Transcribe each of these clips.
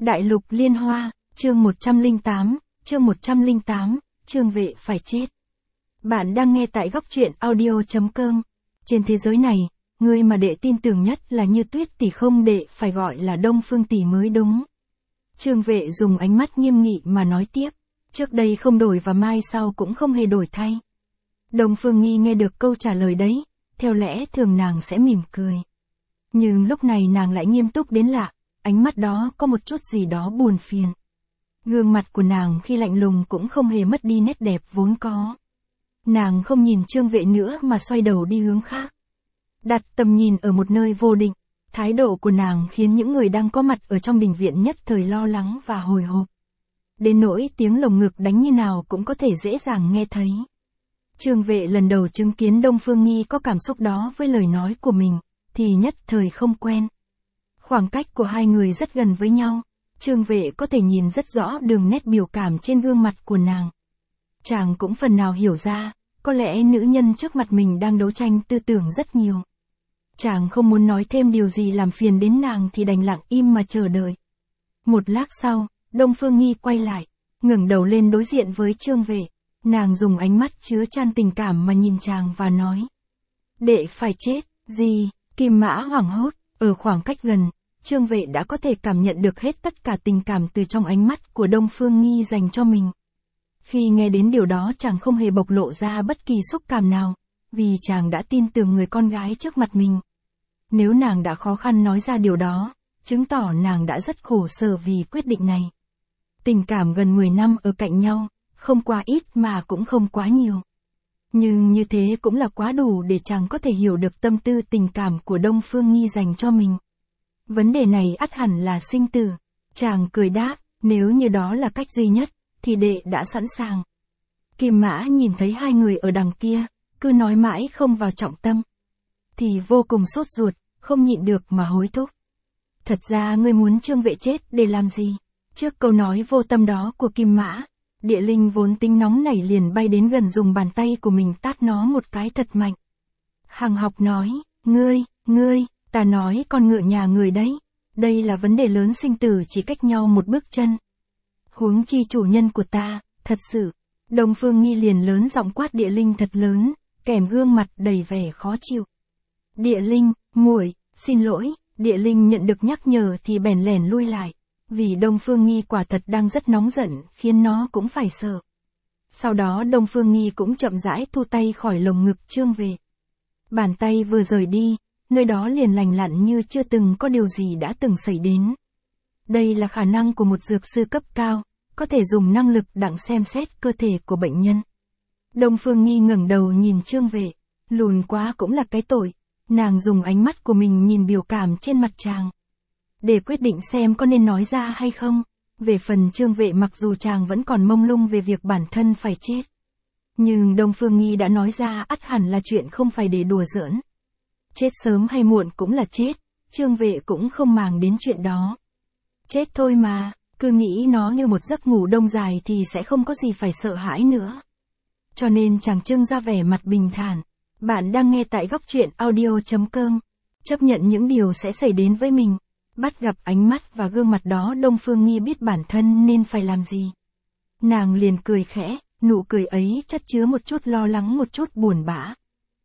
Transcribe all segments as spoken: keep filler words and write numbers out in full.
Đại lục liên hoa, chương một trăm lẻ tám, chương một trăm lẻ tám, Trương Vệ phải chết. Bạn đang nghe tại góc truyện audio chấm com. Trên thế giới này, người mà đệ tin tưởng nhất là Như Tuyết tỷ, không đệ phải gọi là Đông Phương tỷ mới đúng. Trương Vệ dùng ánh mắt nghiêm nghị mà nói tiếp, trước đây không đổi và mai sau cũng không hề đổi thay. Đông Phương Nghi nghe được câu trả lời đấy, theo lẽ thường nàng sẽ mỉm cười. Nhưng lúc này nàng lại nghiêm túc đến lạ, ánh mắt đó có một chút gì đó buồn phiền. Gương mặt của nàng khi lạnh lùng cũng không hề mất đi nét đẹp vốn có. Nàng không nhìn Trương Vệ nữa mà xoay đầu đi hướng khác. Đặt tầm nhìn ở một nơi vô định, thái độ của nàng khiến những người đang có mặt ở trong đình viện nhất thời lo lắng và hồi hộp. Đến nỗi tiếng lồng ngực đánh như nào cũng có thể dễ dàng nghe thấy. Trương Vệ lần đầu chứng kiến Đông Phương Nghi có cảm xúc đó với lời nói của mình, thì nhất thời không quen. Khoảng cách của hai người rất gần với nhau, Trương Vệ có thể nhìn rất rõ đường nét biểu cảm trên gương mặt của nàng. Chàng cũng phần nào hiểu ra, có lẽ nữ nhân trước mặt mình đang đấu tranh tư tưởng rất nhiều. Chàng không muốn nói thêm điều gì làm phiền đến nàng thì đành lặng im mà chờ đợi. Một lát sau, Đông Phương Nghi quay lại, ngẩng đầu lên đối diện với Trương Vệ. Nàng dùng ánh mắt chứa chan tình cảm mà nhìn chàng và nói: Đệ phải chết, gì? Kim Mã hoảng hốt, ở khoảng cách gần, Trương Vệ đã có thể cảm nhận được hết tất cả tình cảm từ trong ánh mắt của Đông Phương Nghi dành cho mình. Khi nghe đến điều đó chàng không hề bộc lộ ra bất kỳ xúc cảm nào, vì chàng đã tin tưởng người con gái trước mặt mình. Nếu nàng đã khó khăn nói ra điều đó, chứng tỏ nàng đã rất khổ sở vì quyết định này. Tình cảm gần mười năm ở cạnh nhau, không quá ít mà cũng không quá nhiều. Nhưng như thế cũng là quá đủ để chàng có thể hiểu được tâm tư tình cảm của Đông Phương Nghi dành cho mình. Vấn đề này ắt hẳn là sinh tử. Chàng cười đáp, nếu như đó là cách duy nhất, thì đệ đã sẵn sàng. Kim Mã nhìn thấy hai người ở đằng kia, cứ nói mãi không vào trọng tâm. Thì vô cùng sốt ruột, không nhịn được mà hối thúc. Thật ra ngươi muốn Trương Vệ chết để làm gì? Trước câu nói vô tâm đó của Kim Mã, Địa Linh vốn tính nóng nảy liền bay đến gần dùng bàn tay của mình tát nó một cái thật mạnh. Hằng Học nói, ngươi, ngươi, ta nói con ngựa nhà người đấy. Đây là vấn đề lớn sinh tử chỉ cách nhau một bước chân. Huống chi chủ nhân của ta, thật sự. Đông Phương Nghi liền lớn giọng quát Địa Linh thật lớn, kèm gương mặt đầy vẻ khó chịu. Địa Linh, muội, xin lỗi. Địa Linh nhận được nhắc nhở thì bèn lẻn lui lại. Vì Đông Phương Nghi quả thật đang rất nóng giận, khiến nó cũng phải sợ. Sau đó Đông Phương Nghi cũng chậm rãi thu tay khỏi lồng ngực Trương Vệ. Bàn tay vừa rời đi, nơi đó liền lành lặn như chưa từng có điều gì đã từng xảy đến. Đây là khả năng của một dược sư cấp cao, có thể dùng năng lực đặng xem xét cơ thể của bệnh nhân. Đông Phương Nghi ngẩng đầu nhìn Trương Vệ, lùn quá cũng là cái tội. Nàng dùng ánh mắt của mình nhìn biểu cảm trên mặt chàng, để quyết định xem có nên nói ra hay không. Về phần Trương Vệ, mặc dù chàng vẫn còn mông lung về việc bản thân phải chết, nhưng Đông Phương Nghi đã nói ra ắt hẳn là chuyện không phải để đùa giỡn. Chết sớm hay muộn cũng là chết, Trương Vệ cũng không màng đến chuyện đó. Chết thôi mà, cứ nghĩ nó như một giấc ngủ đông dài thì sẽ không có gì phải sợ hãi nữa. Cho nên chàng trưng ra vẻ mặt bình thản. Bạn đang nghe tại góc truyện audio chấm com. Chấp nhận những điều sẽ xảy đến với mình. Bắt gặp ánh mắt và gương mặt đó, Đông Phương Nghi biết bản thân nên phải làm gì. Nàng liền cười khẽ, nụ cười ấy chất chứa một chút lo lắng, một chút buồn bã.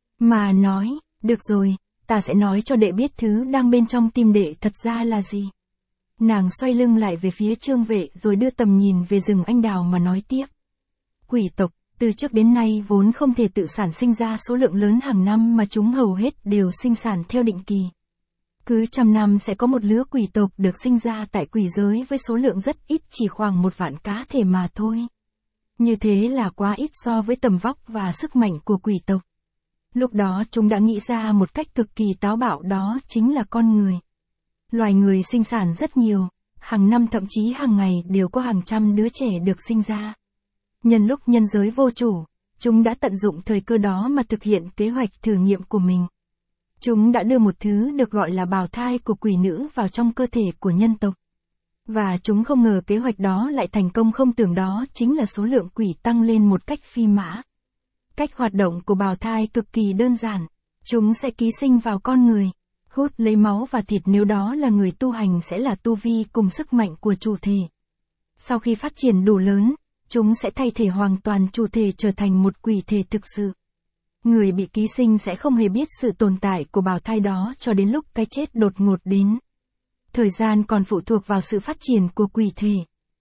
Mà nói, được rồi, ta sẽ nói cho đệ biết thứ đang bên trong tim đệ thật ra là gì. Nàng xoay lưng lại về phía Trương Vệ rồi đưa tầm nhìn về rừng anh đào mà nói tiếp. Quỷ tộc, từ trước đến nay vốn không thể tự sản sinh ra số lượng lớn hàng năm mà chúng hầu hết đều sinh sản theo định kỳ. Cứ trăm năm sẽ có một lứa quỷ tộc được sinh ra tại quỷ giới với số lượng rất ít, chỉ khoảng một vạn cá thể mà thôi. Như thế là quá ít so với tầm vóc và sức mạnh của quỷ tộc. Lúc đó chúng đã nghĩ ra một cách cực kỳ táo bạo, đó chính là con người. Loài người sinh sản rất nhiều, hàng năm thậm chí hàng ngày đều có hàng trăm đứa trẻ được sinh ra. Nhân lúc nhân giới vô chủ, chúng đã tận dụng thời cơ đó mà thực hiện kế hoạch thử nghiệm của mình. Chúng đã đưa một thứ được gọi là bào thai của quỷ nữ vào trong cơ thể của nhân tộc. Và chúng không ngờ kế hoạch đó lại thành công, không tưởng đó chính là số lượng quỷ tăng lên một cách phi mã. Cách hoạt động của bào thai cực kỳ đơn giản. Chúng sẽ ký sinh vào con người. hút lấy máu và thịt, nếu đó là người tu hành sẽ là tu vi cùng sức mạnh của chủ thể. Sau khi phát triển đủ lớn, chúng sẽ thay thể hoàn toàn chủ thể trở thành một quỷ thể thực sự. Người bị ký sinh sẽ không hề biết sự tồn tại của bào thai đó cho đến lúc cái chết đột ngột đến. Thời gian còn phụ thuộc vào sự phát triển của quỷ thể.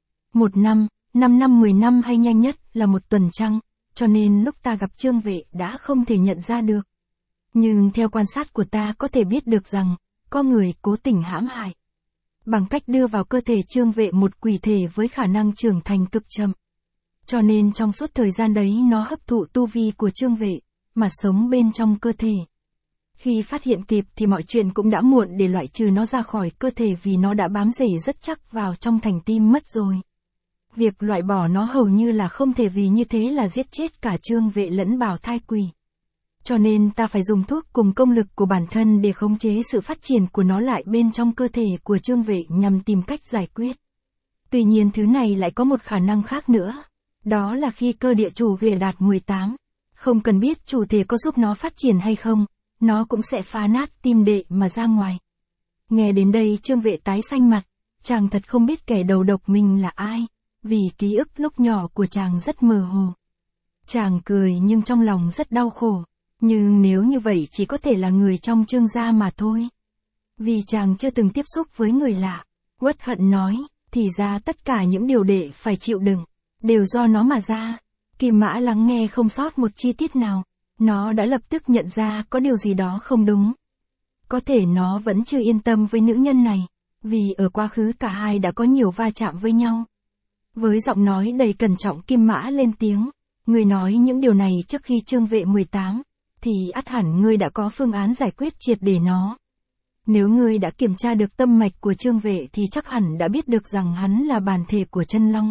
Một năm, năm năm, mười năm hay nhanh nhất là một tuần trăng, cho nên lúc ta gặp Trương Vệ đã không thể nhận ra được. Nhưng theo quan sát của ta có thể biết được rằng, có người cố tình hãm hại. Bằng cách đưa vào cơ thể Trương Vệ một quỷ thể với khả năng trưởng thành cực chậm. Cho nên trong suốt thời gian đấy nó hấp thụ tu vi của Trương Vệ, mà sống bên trong cơ thể. Khi phát hiện kịp thì mọi chuyện cũng đã muộn để loại trừ nó ra khỏi cơ thể vì nó đã bám rễ rất chắc vào trong thành tim mất rồi. Việc loại bỏ nó hầu như là không thể, vì như thế là giết chết cả Trương Vệ lẫn bào thai quỷ. Cho nên ta phải dùng thuốc cùng công lực của bản thân để khống chế sự phát triển của nó lại bên trong cơ thể của Trương Vệ nhằm tìm cách giải quyết. Tuy nhiên thứ này lại có một khả năng khác nữa. Đó là khi cơ địa chủ Vệ đạt mười tám, không cần biết chủ thể có giúp nó phát triển hay không, nó cũng sẽ phá nát tim đệ mà ra ngoài. Nghe đến đây Trương Vệ tái xanh mặt, chàng thật không biết kẻ đầu độc mình là ai, vì ký ức lúc nhỏ của chàng rất mơ hồ. Chàng cười nhưng trong lòng rất đau khổ, nhưng nếu như vậy chỉ có thể là người trong Trương gia mà thôi. Vì chàng chưa từng tiếp xúc với người lạ, uất hận nói, thì ra tất cả những điều đệ phải chịu đựng, đều do nó mà ra. Kim Mã lắng nghe không sót một chi tiết nào, nó đã lập tức nhận ra có điều gì đó không đúng. Có thể nó vẫn chưa yên tâm với nữ nhân này, vì ở quá khứ cả hai đã có nhiều va chạm với nhau. Với giọng nói đầy cẩn trọng Kim Mã lên tiếng, ngươi nói những điều này trước khi Trương Vệ mười tám, thì ắt hẳn ngươi đã có phương án giải quyết triệt để nó. Nếu ngươi đã kiểm tra được tâm mạch của Trương Vệ thì chắc hẳn đã biết được rằng hắn là bản thể của chân long.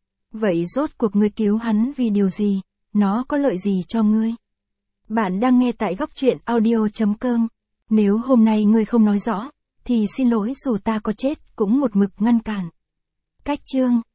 Vậy rốt cuộc ngươi cứu hắn vì điều gì, nó có lợi gì cho ngươi? Bạn đang nghe tại góc truyện audio chấm com. Nếu hôm nay ngươi không nói rõ, thì xin lỗi, dù ta có chết cũng một mực ngăn cản. Cách chương